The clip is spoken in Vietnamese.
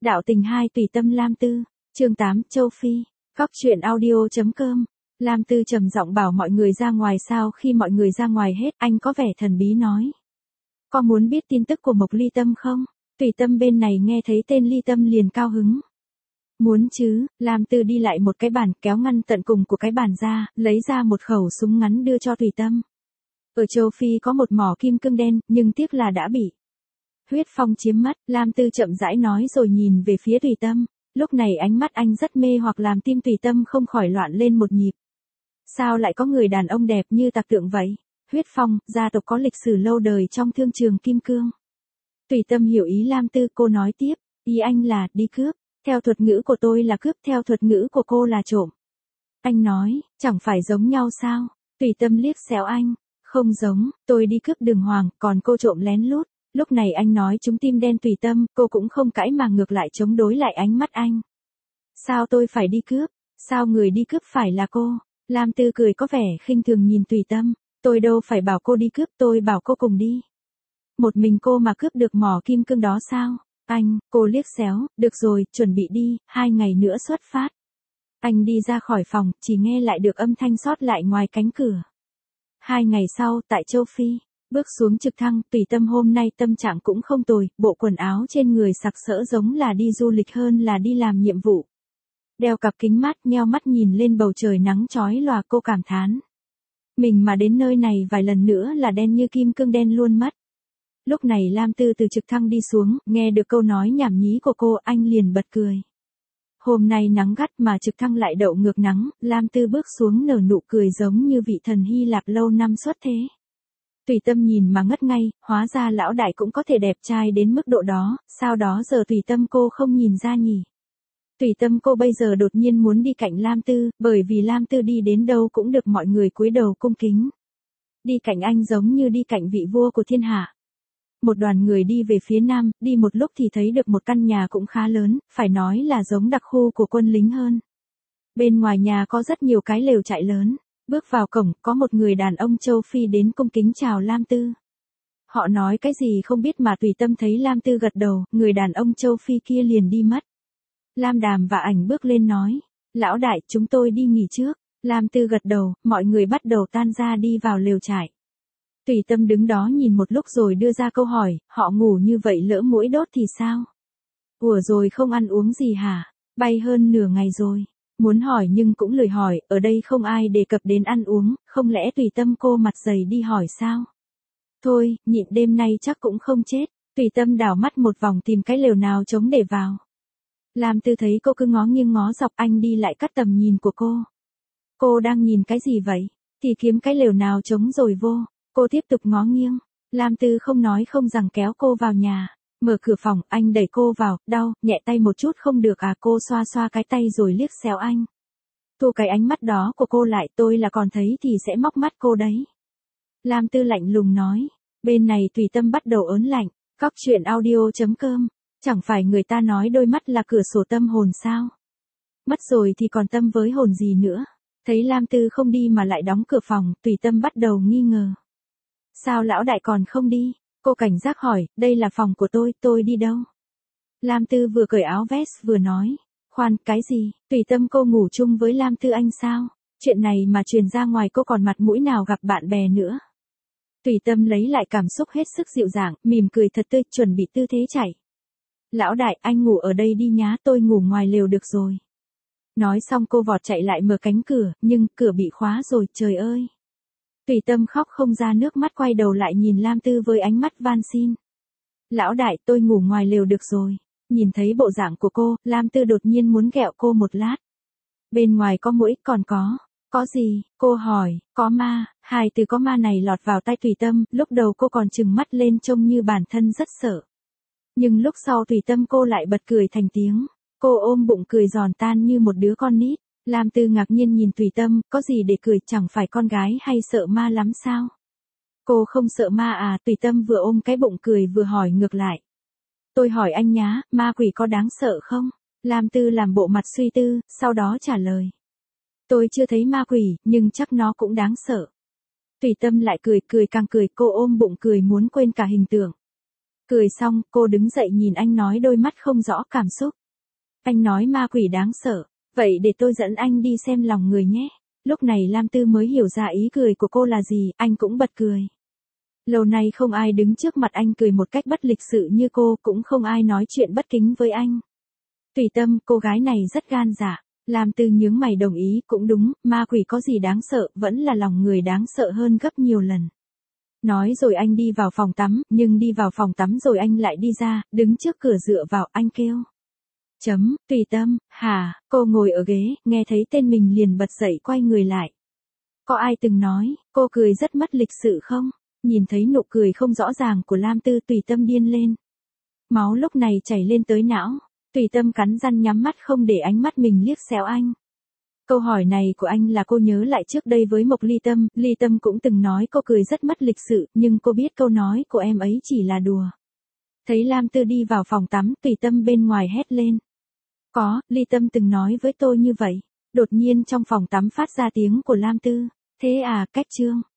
Đạo tình 2 tùy tâm Lam Tư, chương 8 Châu Phi, Góc truyện audio.com. Lam Tư trầm giọng bảo mọi người ra ngoài. Sau khi mọi người ra ngoài hết, anh có vẻ thần bí nói. Có muốn biết tin tức của Mộc Ly Tâm không? Tùy tâm bên này nghe thấy tên Ly Tâm liền cao hứng. Muốn chứ. Lam Tư đi lại một cái bàn, kéo ngăn tận cùng của cái bàn ra, lấy ra một khẩu súng ngắn đưa cho Tùy Tâm. Ở châu Phi có một mỏ kim cương đen, nhưng tiếc là đã bị huyết phong chiếm mất. Lam Tư chậm rãi nói rồi nhìn về phía Tùy Tâm. Lúc này ánh mắt anh rất mê hoặc làm tim Tùy Tâm không khỏi loạn lên một nhịp. Sao lại có người đàn ông đẹp như tạc tượng vậy? Huyết phong, gia tộc có lịch sử lâu đời trong thương trường kim cương. Tùy Tâm hiểu ý Lam Tư, cô nói tiếp, ý anh là đi cướp. Theo thuật ngữ của tôi là cướp, theo thuật ngữ của cô là trộm. Anh nói, chẳng phải giống nhau sao? Tùy Tâm liếc xéo anh, không giống, tôi đi cướp đường hoàng, còn cô trộm lén lút. Lúc này anh nói trúng tim đen Tùy Tâm, cô cũng không cãi mà ngược lại chống đối lại ánh mắt anh. Sao tôi phải đi cướp? Sao người đi cướp phải là cô? Lam Tư cười có vẻ khinh thường nhìn Tùy Tâm, tôi đâu phải bảo cô đi cướp, tôi bảo cô cùng đi. Một mình cô mà cướp được mỏ kim cương đó sao? Anh, cô liếc xéo, được rồi, chuẩn bị đi, 2 ngày nữa xuất phát. Anh đi ra khỏi phòng, chỉ nghe lại được âm thanh sót lại ngoài cánh cửa. 2 ngày sau, tại châu Phi, bước xuống trực thăng, Tùy Tâm hôm nay tâm trạng cũng không tồi, bộ quần áo trên người sặc sỡ giống là đi du lịch hơn là đi làm nhiệm vụ. Đeo cặp kính mát, nheo mắt nhìn lên bầu trời nắng chói lòa, cô cảm thán. Mình mà đến nơi này vài lần nữa là đen như kim cương đen luôn mất. Lúc này Lam Tư từ trực thăng đi xuống, nghe được câu nói nhảm nhí của cô, anh liền bật cười. Hôm nay nắng gắt mà trực thăng lại đậu ngược nắng, Lam Tư bước xuống nở nụ cười giống như vị thần Hy Lạp lâu năm xuất thế. Tùy Tâm nhìn mà ngất ngay, hóa ra lão đại cũng có thể đẹp trai đến mức độ đó, sao đó giờ Tùy Tâm cô không nhìn ra nhỉ? Tùy Tâm cô bây giờ đột nhiên muốn đi cạnh Lam Tư, bởi vì Lam Tư đi đến đâu cũng được mọi người cúi đầu cung kính. Đi cạnh anh giống như đi cạnh vị vua của thiên hạ. Một đoàn người đi về phía nam, đi một lúc thì thấy được một căn nhà cũng khá lớn, phải nói là giống đặc khu của quân lính hơn. Bên ngoài nhà có rất nhiều cái lều trại lớn. Bước vào cổng, có một người đàn ông châu Phi đến cung kính chào Lam Tư. Họ nói cái gì không biết mà Tùy Tâm thấy Lam Tư gật đầu, người đàn ông châu Phi kia liền đi mất. Lam Đàm và Ảnh bước lên nói, lão đại, chúng tôi đi nghỉ trước. Lam Tư gật đầu, mọi người bắt đầu tan ra đi vào lều trại. Tùy Tâm đứng đó nhìn một lúc rồi đưa ra câu hỏi, họ ngủ như vậy lỡ mũi đốt thì sao? Ủa rồi không ăn uống gì hả? Bay hơn nửa ngày rồi. Muốn hỏi nhưng cũng lười hỏi, ở đây không ai đề cập đến ăn uống, không lẽ Tùy Tâm cô mặt dày đi hỏi sao? Thôi, nhịn đêm nay chắc cũng không chết. Tùy Tâm đảo mắt một vòng tìm cái lều nào trống để vào. Lam Tư thấy cô cứ ngó nghiêng ngó dọc, anh đi lại cắt tầm nhìn của cô. Cô đang nhìn cái gì vậy? Thì kiếm cái lều nào trống rồi vô. Cô tiếp tục ngó nghiêng. Lam Tư không nói không rằng kéo cô vào nhà. Mở cửa phòng, anh đẩy cô vào, đau, nhẹ tay một chút không được à? Cô xoa xoa cái tay rồi liếc xéo anh. Thu cái ánh mắt đó của cô lại, tôi là còn thấy thì sẽ móc mắt cô đấy. Lam Tư lạnh lùng nói. Bên này Tùy Tâm bắt đầu ớn lạnh. Góc truyện audio.com. Chẳng phải người ta nói đôi mắt là cửa sổ tâm hồn sao? Mất rồi thì còn tâm với hồn gì nữa? Thấy Lam Tư không đi mà lại đóng cửa phòng, Tùy Tâm bắt đầu nghi ngờ. Sao lão đại còn không đi? Cô cảnh giác hỏi, đây là phòng của tôi đi đâu? Lam Tư vừa cởi áo vest vừa nói, khoan, cái gì? Tùy Tâm cô ngủ chung với Lam Tư anh sao? Chuyện này mà truyền ra ngoài cô còn mặt mũi nào gặp bạn bè nữa? Tùy Tâm lấy lại cảm xúc hết sức dịu dàng, mỉm cười thật tươi, chuẩn bị tư thế chạy. Lão đại, anh ngủ ở đây đi nhá, tôi ngủ ngoài lều được rồi. Nói xong cô vọt chạy lại mở cánh cửa, nhưng cửa bị khóa rồi, trời ơi. Tùy Tâm khóc không ra nước mắt, quay đầu lại nhìn Lam Tư với ánh mắt van xin. Lão đại, tôi ngủ ngoài lều được rồi. Nhìn thấy bộ dạng của cô, Lam Tư đột nhiên muốn ghẹo cô một lát. Bên ngoài có muỗi, còn có gì? Cô hỏi, có ma. Hai từ có ma này lọt vào tai Tùy Tâm, lúc đầu cô còn trừng mắt lên trông như bản thân rất sợ. Nhưng lúc sau Tùy Tâm cô lại bật cười thành tiếng. Cô ôm bụng cười giòn tan như một đứa con nít. Lam Tư ngạc nhiên nhìn Tùy Tâm, có gì để cười, chẳng phải con gái hay sợ ma lắm sao? Cô không sợ ma à? Tùy Tâm vừa ôm cái bụng cười vừa hỏi ngược lại. Tôi hỏi anh nhá, ma quỷ có đáng sợ không? Lam Tư làm bộ mặt suy tư, sau đó trả lời. Tôi chưa thấy ma quỷ, nhưng chắc nó cũng đáng sợ. Tùy Tâm lại cười càng cười, cô ôm bụng cười muốn quên cả hình tượng. Cười xong, cô đứng dậy nhìn anh nói đôi mắt không rõ cảm xúc. Anh nói ma quỷ đáng sợ, vậy để tôi dẫn anh đi xem lòng người nhé. Lúc này Lam Tư mới hiểu ra ý cười của cô là gì, anh cũng bật cười. Lâu nay không ai đứng trước mặt anh cười một cách bất lịch sự như cô, cũng không ai nói chuyện bất kính với anh. Tùy Tâm, cô gái này rất gan dạ. Lam Tư nhướng mày đồng ý, cũng đúng, ma quỷ có gì đáng sợ, vẫn là lòng người đáng sợ hơn gấp nhiều lần. Nói rồi anh đi vào phòng tắm, nhưng đi vào phòng tắm rồi anh lại đi ra, đứng trước cửa dựa vào, anh kêu. Tùy Tâm, hả, cô ngồi ở ghế, nghe thấy tên mình liền bật dậy quay người lại. Có ai từng nói, cô cười rất mất lịch sự không? Nhìn thấy nụ cười không rõ ràng của Lam Tư, Tùy Tâm điên lên. Máu lúc này chảy lên tới não, Tùy Tâm cắn răng nhắm mắt không để ánh mắt mình liếc xéo anh. Câu hỏi này của anh là cô nhớ lại trước đây với Mộc Ly Tâm cũng từng nói cô cười rất mất lịch sự, nhưng cô biết câu nói của em ấy chỉ là đùa. Thấy Lam Tư đi vào phòng tắm, Tùy Tâm bên ngoài hét lên. Có, Ly Tâm từng nói với tôi như vậy. Đột nhiên trong phòng tắm phát ra tiếng của Lam Tư. Thế à, cách chương.